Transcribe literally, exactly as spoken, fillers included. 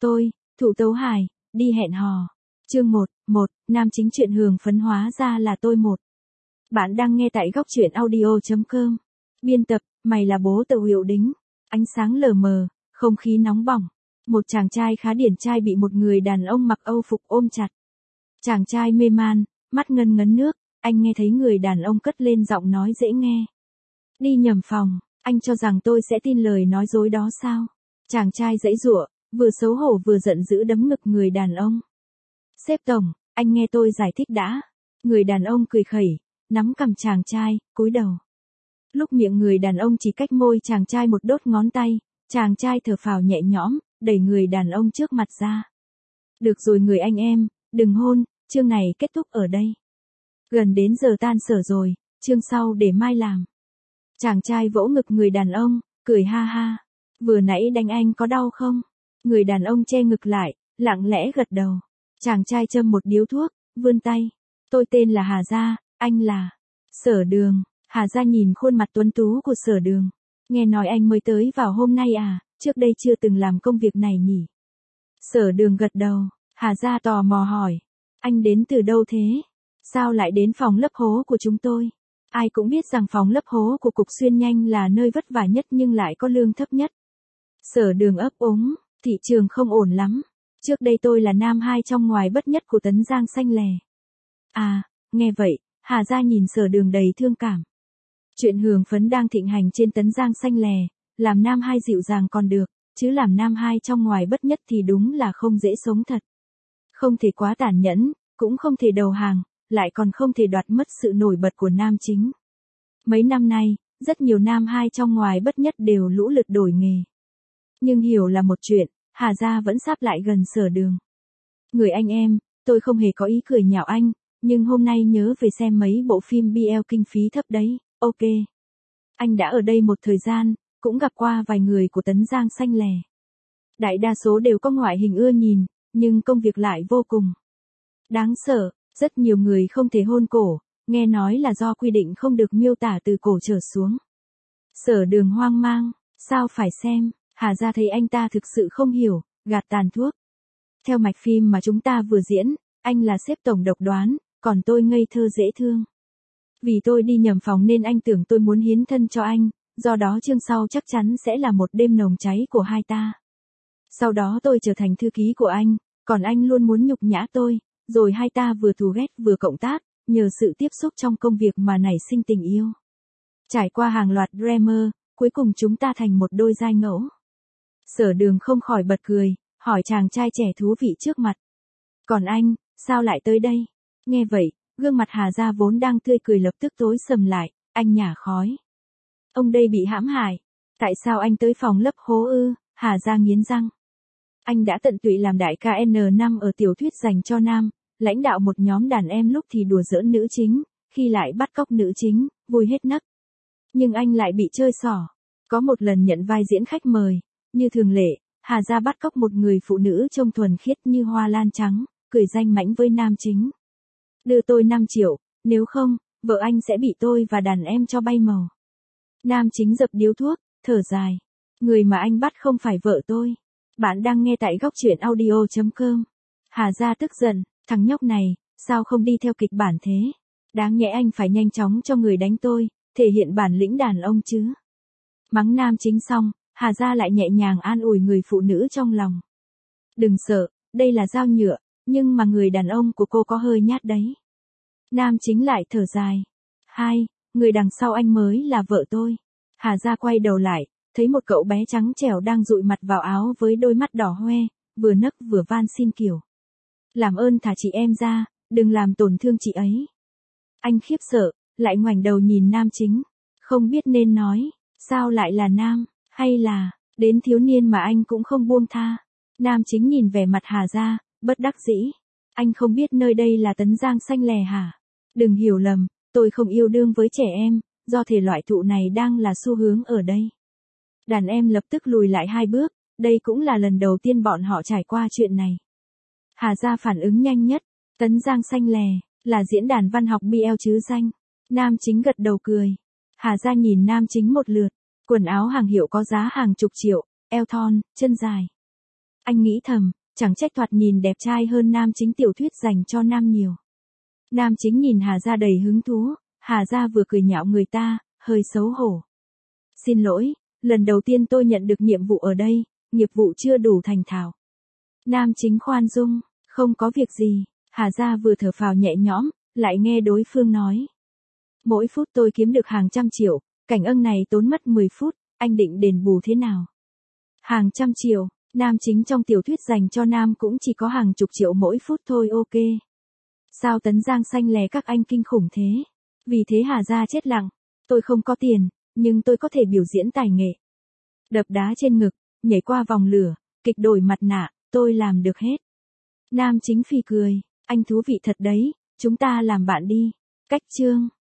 tôi, Thụ Tấu Hài, đi hẹn hò. Chương một, một, nam chính truyện hường phấn hóa ra là tôi một. Bạn đang nghe tại góc truyện audio chấm com. Biên tập, mày là bố Tàu Hiệu Đính. Ánh sáng lờ mờ, không khí nóng bỏng. Một chàng trai khá điển trai bị một người đàn ông mặc âu phục ôm chặt. Chàng trai mê man, mắt ngân ngấn nước, anh nghe thấy người đàn ông cất lên giọng nói dễ nghe. Đi nhầm phòng, anh cho rằng tôi sẽ tin lời nói dối đó sao? Chàng trai giãy giụa, vừa xấu hổ vừa giận dữ đấm ngực người đàn ông. Sếp tổng, anh nghe tôi giải thích đã. Người đàn ông cười khẩy, nắm cằm chàng trai, cúi đầu. Lúc miệng người đàn ông chỉ cách môi chàng trai một đốt ngón tay, chàng trai thở phào nhẹ nhõm, đẩy người đàn ông trước mặt ra. Được rồi người anh em, đừng hôn, chương này kết thúc ở đây. Gần đến giờ tan sở rồi, chương sau để mai làm. Chàng trai vỗ ngực người đàn ông, cười ha ha. Vừa nãy đánh anh có đau không? Người đàn ông che ngực lại, lặng lẽ gật đầu. Chàng trai châm một điếu thuốc, vươn tay. Tôi tên là Hà Gia, anh là Sở Đường. Hà Gia nhìn khuôn mặt tuấn tú của Sở Đường. Nghe nói anh mới tới vào hôm nay à, trước đây chưa từng làm công việc này nhỉ? Sở Đường gật đầu, Hà Gia tò mò hỏi. Anh đến từ đâu thế? Sao lại đến phòng lấp hố của chúng tôi? Ai cũng biết rằng phòng lấp hố của Cục Xuyên Nhanh là nơi vất vả nhất nhưng lại có lương thấp nhất. Sở Đường ấp úng, thị trường không ổn lắm. Trước đây tôi là nam hai trong ngoài bất nhất của Tấn Giang Xanh Lè. À, nghe vậy, Hà Gia nhìn Sở Đường đầy thương cảm. Chuyện hường phấn đang thịnh hành trên Tấn Giang Xanh Lè, làm nam hai dịu dàng còn được, chứ làm nam hai trong ngoài bất nhất thì đúng là không dễ sống thật. Không thể quá tàn nhẫn, cũng không thể đầu hàng, lại còn không thể đoạt mất sự nổi bật của nam chính. Mấy năm nay, rất nhiều nam hai trong ngoài bất nhất đều lũ lượt đổi nghề. Nhưng hiểu là một chuyện, Hà Gia vẫn sáp lại gần Sở Đường. Người anh em, tôi không hề có ý cười nhạo anh, nhưng hôm nay nhớ về xem mấy bộ phim bê lờ kinh phí thấp đấy, ok. Anh đã ở đây một thời gian, cũng gặp qua vài người của Tấn Giang Xanh Lè. Đại đa số đều có ngoại hình ưa nhìn, nhưng công việc lại vô cùng đáng sợ, rất nhiều người không thể hôn cổ, nghe nói là do quy định không được miêu tả từ cổ trở xuống. Sở Đường hoang mang, sao phải xem? Hà Gia thấy anh ta thực sự không hiểu, gạt tàn thuốc. Theo mạch phim mà chúng ta vừa diễn, anh là sếp tổng độc đoán, còn tôi ngây thơ dễ thương. Vì tôi đi nhầm phòng nên anh tưởng tôi muốn hiến thân cho anh, do đó chương sau chắc chắn sẽ là một đêm nồng cháy của hai ta. Sau đó tôi trở thành thư ký của anh, còn anh luôn muốn nhục nhã tôi, rồi hai ta vừa thù ghét vừa cộng tác, nhờ sự tiếp xúc trong công việc mà nảy sinh tình yêu. Trải qua hàng loạt drama, cuối cùng chúng ta thành một đôi giai ngẫu. Sở Đường không khỏi bật cười, hỏi chàng trai trẻ thú vị trước mặt. Còn anh, sao lại tới đây? Nghe vậy, gương mặt Hà Gia vốn đang tươi cười lập tức tối sầm lại, anh nhả khói. Ông đây bị hãm hại. Tại sao anh tới phòng lấp hố ư? Hà Gia nghiến răng. Anh đã tận tụy làm đại ca N năm ở tiểu thuyết dành cho nam, lãnh đạo một nhóm đàn em lúc thì đùa giỡn nữ chính, khi lại bắt cóc nữ chính, vui hết nấc. Nhưng anh lại bị chơi xỏ. Có một lần nhận vai diễn khách mời, như thường lệ, Hà Gia bắt cóc một người phụ nữ trông thuần khiết như hoa lan trắng, cười danh mãnh với nam chính. Đưa tôi năm triệu, nếu không, vợ anh sẽ bị tôi và đàn em cho bay màu. Nam chính dập điếu thuốc, thở dài. Người mà anh bắt không phải vợ tôi. Bạn đang nghe tại góc truyện audio chấm com. Hà Gia tức giận, thằng nhóc này, sao không đi theo kịch bản thế? Đáng nhẽ anh phải nhanh chóng cho người đánh tôi, thể hiện bản lĩnh đàn ông chứ. Mắng nam chính xong, Hà Gia lại nhẹ nhàng an ủi người phụ nữ trong lòng. Đừng sợ, đây là dao nhựa, nhưng mà người đàn ông của cô có hơi nhát đấy. Nam chính lại thở dài. Hai, người đằng sau anh mới là vợ tôi. Hà Gia quay đầu lại, thấy một cậu bé trắng trẻo đang dụi mặt vào áo với đôi mắt đỏ hoe, vừa nấc vừa van xin kiểu. Làm ơn thả chị em ra, đừng làm tổn thương chị ấy. Anh khiếp sợ, lại ngoảnh đầu nhìn nam chính. Không biết nên nói, sao lại là nam, hay là, đến thiếu niên mà anh cũng không buông tha. Nam chính nhìn vẻ mặt Hà Gia, bất đắc dĩ. Anh không biết nơi đây là Tấn Giang Xanh Lè hả? Đừng hiểu lầm, tôi không yêu đương với trẻ em, do thể loại thụ này đang là xu hướng ở đây. Đàn em lập tức lùi lại hai bước, đây cũng là lần đầu tiên bọn họ trải qua chuyện này. Hà Gia phản ứng nhanh nhất, Tấn Giang Xanh Lè, là diễn đàn văn học bê lờ chứ danh. Nam chính gật đầu cười. Hà Gia nhìn nam chính một lượt, quần áo hàng hiệu có giá hàng chục triệu, eo thon, chân dài. Anh nghĩ thầm, chẳng trách thoạt nhìn đẹp trai hơn nam chính tiểu thuyết dành cho nam nhiều. Nam chính nhìn Hà Gia đầy hứng thú, Hà Gia vừa cười nhạo người ta, hơi xấu hổ. Xin lỗi, lần đầu tiên tôi nhận được nhiệm vụ ở đây, nghiệp vụ chưa đủ thành thạo. Nam chính khoan dung, không có việc gì, Hà Gia vừa thở phào nhẹ nhõm, lại nghe đối phương nói. Mỗi phút tôi kiếm được hàng trăm triệu, cảnh ân này tốn mất mười phút, anh định đền bù thế nào? Hàng trăm triệu, nam chính trong tiểu thuyết dành cho nam cũng chỉ có hàng chục triệu mỗi phút thôi ok. Sao Tấn Giang xanh lè các anh kinh khủng thế? Vì thế Hà Gia chết lặng, tôi không có tiền, nhưng tôi có thể biểu diễn tài nghệ. Đập đá trên ngực, nhảy qua vòng lửa, kịch đổi mặt nạ, tôi làm được hết. Nam chính phì cười, anh thú vị thật đấy, chúng ta làm bạn đi. Cách chương